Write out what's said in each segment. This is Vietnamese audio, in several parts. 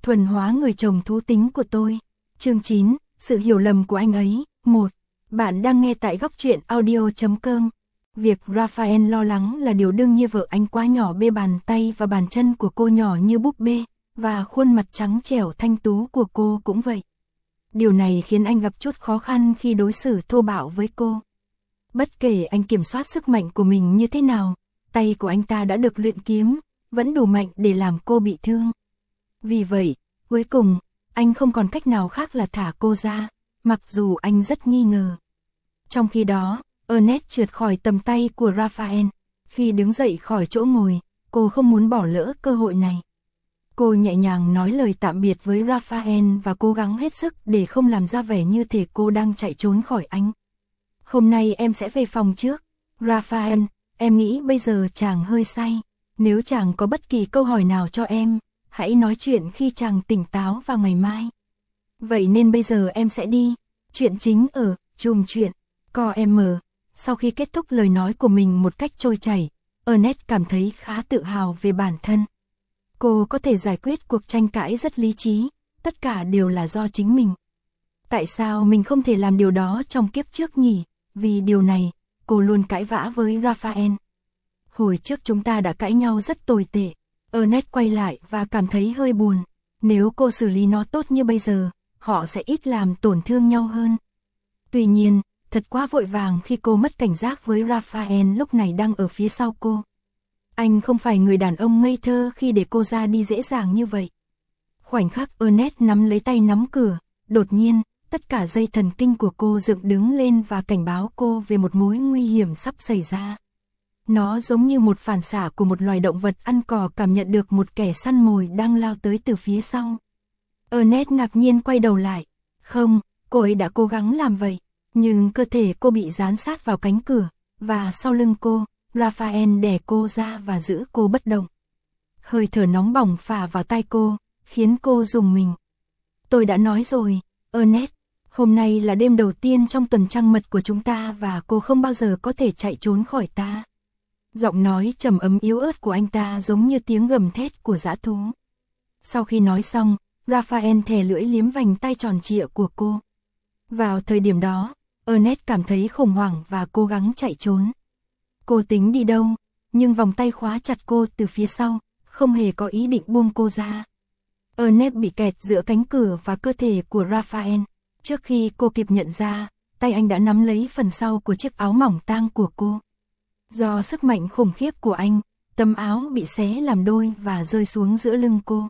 thuần hóa người chồng thú tính của tôi. Chương 9, sự hiểu lầm của anh ấy. 1. Bạn đang nghe tại góc truyện audio.com. Việc Raphael lo lắng là điều đương nhiên, vợ anh quá nhỏ bê bàn tay và bàn chân của cô nhỏ như búp bê, và khuôn mặt trắng trẻo thanh tú của cô cũng vậy. Điều này khiến anh gặp chút khó khăn khi đối xử thô bạo với cô. Bất kể anh kiểm soát sức mạnh của mình như thế nào, tay của anh ta đã được luyện kiếm, vẫn đủ mạnh để làm cô bị thương. Vì vậy, cuối cùng, anh không còn cách nào khác là thả cô ra, mặc dù anh rất nghi ngờ. Trong khi đó, Ernest trượt khỏi tầm tay của Raphael. Khi đứng dậy khỏi chỗ ngồi, cô không muốn bỏ lỡ cơ hội này. Cô nhẹ nhàng nói lời tạm biệt với Raphael và cố gắng hết sức để không làm ra vẻ như thể cô đang chạy trốn khỏi anh. Hôm nay em sẽ về phòng trước. Raphael, em nghĩ bây giờ chàng hơi say. Nếu chàng có bất kỳ câu hỏi nào cho em, hãy nói chuyện khi chàng tỉnh táo vào ngày mai. Vậy nên bây giờ em sẽ đi. Chuyện chính ở chùm chuyện COM. Sau khi kết thúc lời nói của mình một cách trôi chảy, Ernest cảm thấy khá tự hào về bản thân. Cô có thể giải quyết cuộc tranh cãi rất lý trí, tất cả đều là do chính mình. Tại sao mình không thể làm điều đó trong kiếp trước nhỉ? Vì điều này, cô luôn cãi vã với Raphael. Hồi trước chúng ta đã cãi nhau rất tồi tệ. Ernest quay lại và cảm thấy hơi buồn. Nếu cô xử lý nó tốt như bây giờ, họ sẽ ít làm tổn thương nhau hơn. Tuy nhiên, thật quá vội vàng khi cô mất cảnh giác với Raphael lúc này đang ở phía sau cô. Anh không phải người đàn ông ngây thơ khi để cô ra đi dễ dàng như vậy. Khoảnh khắc Ernest nắm lấy tay nắm cửa, đột nhiên, tất cả dây thần kinh của cô dựng đứng lên và cảnh báo cô về một mối nguy hiểm sắp xảy ra. Nó giống như một phản xạ của một loài động vật ăn cỏ cảm nhận được một kẻ săn mồi đang lao tới từ phía sau. Ernest ngạc nhiên quay đầu lại. Không, cô ấy đã cố gắng làm vậy, nhưng cơ thể cô bị dán sát vào cánh cửa, và sau lưng cô, Raphael đè cô ra và giữ cô bất động. Hơi thở nóng bỏng phả vào tai cô, khiến cô rùng mình. Tôi đã nói rồi, Ernest, hôm nay là đêm đầu tiên trong tuần trăng mật của chúng ta và cô không bao giờ có thể chạy trốn khỏi ta. Giọng nói trầm ấm yếu ớt của anh ta giống như tiếng gầm thét của dã thú. Sau khi nói xong, Raphael thè lưỡi liếm vành tay tròn trịa của cô. Vào thời điểm đó, Ernest cảm thấy khủng hoảng và cố gắng chạy trốn. Cô tính đi đâu, nhưng vòng tay khóa chặt cô từ phía sau, không hề có ý định buông cô ra. Ernest bị kẹt giữa cánh cửa và cơ thể của Raphael. Trước khi cô kịp nhận ra, tay anh đã nắm lấy phần sau của chiếc áo mỏng tang của cô. Do sức mạnh khủng khiếp của anh, tấm áo bị xé làm đôi và rơi xuống giữa lưng cô.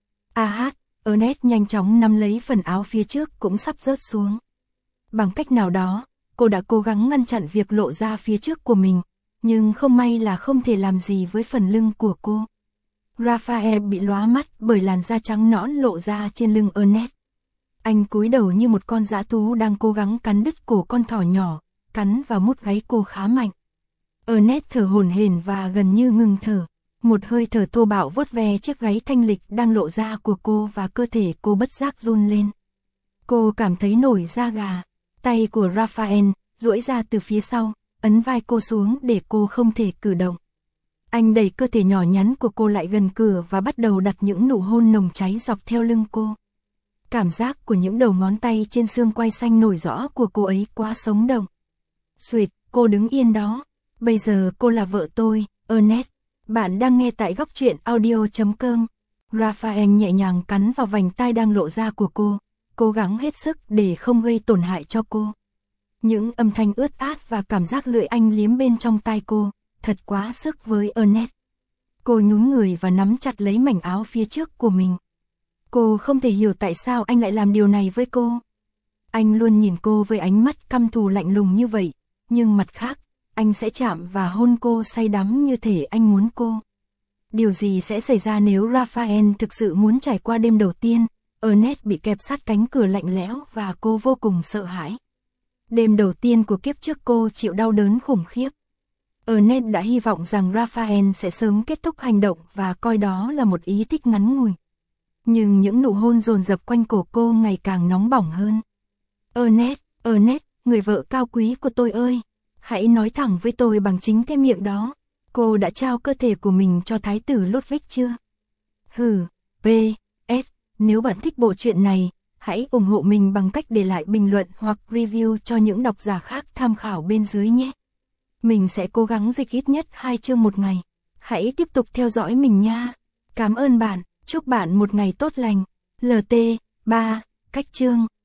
Ernest nhanh chóng nắm lấy phần áo phía trước cũng sắp rớt xuống. Bằng cách nào đó, cô đã cố gắng ngăn chặn việc lộ ra phía trước của mình, nhưng không may là không thể làm gì với phần lưng của cô. Raphael bị lóa mắt bởi làn da trắng nõn lộ ra trên lưng Ernest. Anh cúi đầu như một con dã thú đang cố gắng cắn đứt cổ con thỏ nhỏ, cắn vào mút gáy cô khá mạnh. Ernest thở hổn hển và gần như ngừng thở. Một hơi thở thô bạo vuốt ve chiếc gáy thanh lịch đang lộ ra của cô và cơ thể cô bất giác run lên. Cô cảm thấy nổi da gà. Tay của Raphael duỗi ra từ phía sau, ấn vai cô xuống để cô không thể cử động. Anh đẩy cơ thể nhỏ nhắn của cô lại gần cửa và bắt đầu đặt những nụ hôn nồng cháy dọc theo lưng cô. Cảm giác của những đầu ngón tay trên xương quai xanh nổi rõ của cô ấy quá sống động. Xuỵt, cô đứng yên đó. Bây giờ cô là vợ tôi, Ernest. Bạn đang nghe tại góc truyện audio.com. Raphael nhẹ nhàng cắn vào vành tai đang lộ ra của cô, cố gắng hết sức để không gây tổn hại cho cô. Những âm thanh ướt át và cảm giác lưỡi anh liếm bên trong tai cô, thật quá sức với Ernest. Cô nhún người và nắm chặt lấy mảnh áo phía trước của mình. Cô không thể hiểu tại sao anh lại làm điều này với cô. Anh luôn nhìn cô với ánh mắt căm thù lạnh lùng như vậy, nhưng mặt khác, anh sẽ chạm và hôn cô say đắm như thể anh muốn cô. Điều gì sẽ xảy ra nếu Raphael thực sự muốn trải qua đêm đầu tiên? Ernest bị kẹp sát cánh cửa lạnh lẽo và cô vô cùng sợ hãi. Đêm đầu tiên của kiếp trước cô chịu đau đớn khủng khiếp. Ernest đã hy vọng rằng Raphael sẽ sớm kết thúc hành động và coi đó là một ý thích ngắn ngủi. Nhưng những nụ hôn dồn dập quanh cổ cô ngày càng nóng bỏng hơn. Ernest, người vợ cao quý của tôi ơi, hãy nói thẳng với tôi bằng chính cái miệng đó. Cô đã trao cơ thể của mình cho thái tử Ludwig chưa? Nếu bạn thích bộ truyện này, hãy ủng hộ mình bằng cách để lại bình luận hoặc review cho những độc giả khác tham khảo bên dưới nhé. Mình sẽ cố gắng dịch ít nhất 2 chương một ngày. Hãy tiếp tục theo dõi mình nha. Cảm ơn bạn, chúc bạn một ngày tốt lành. LT 3. Cách chương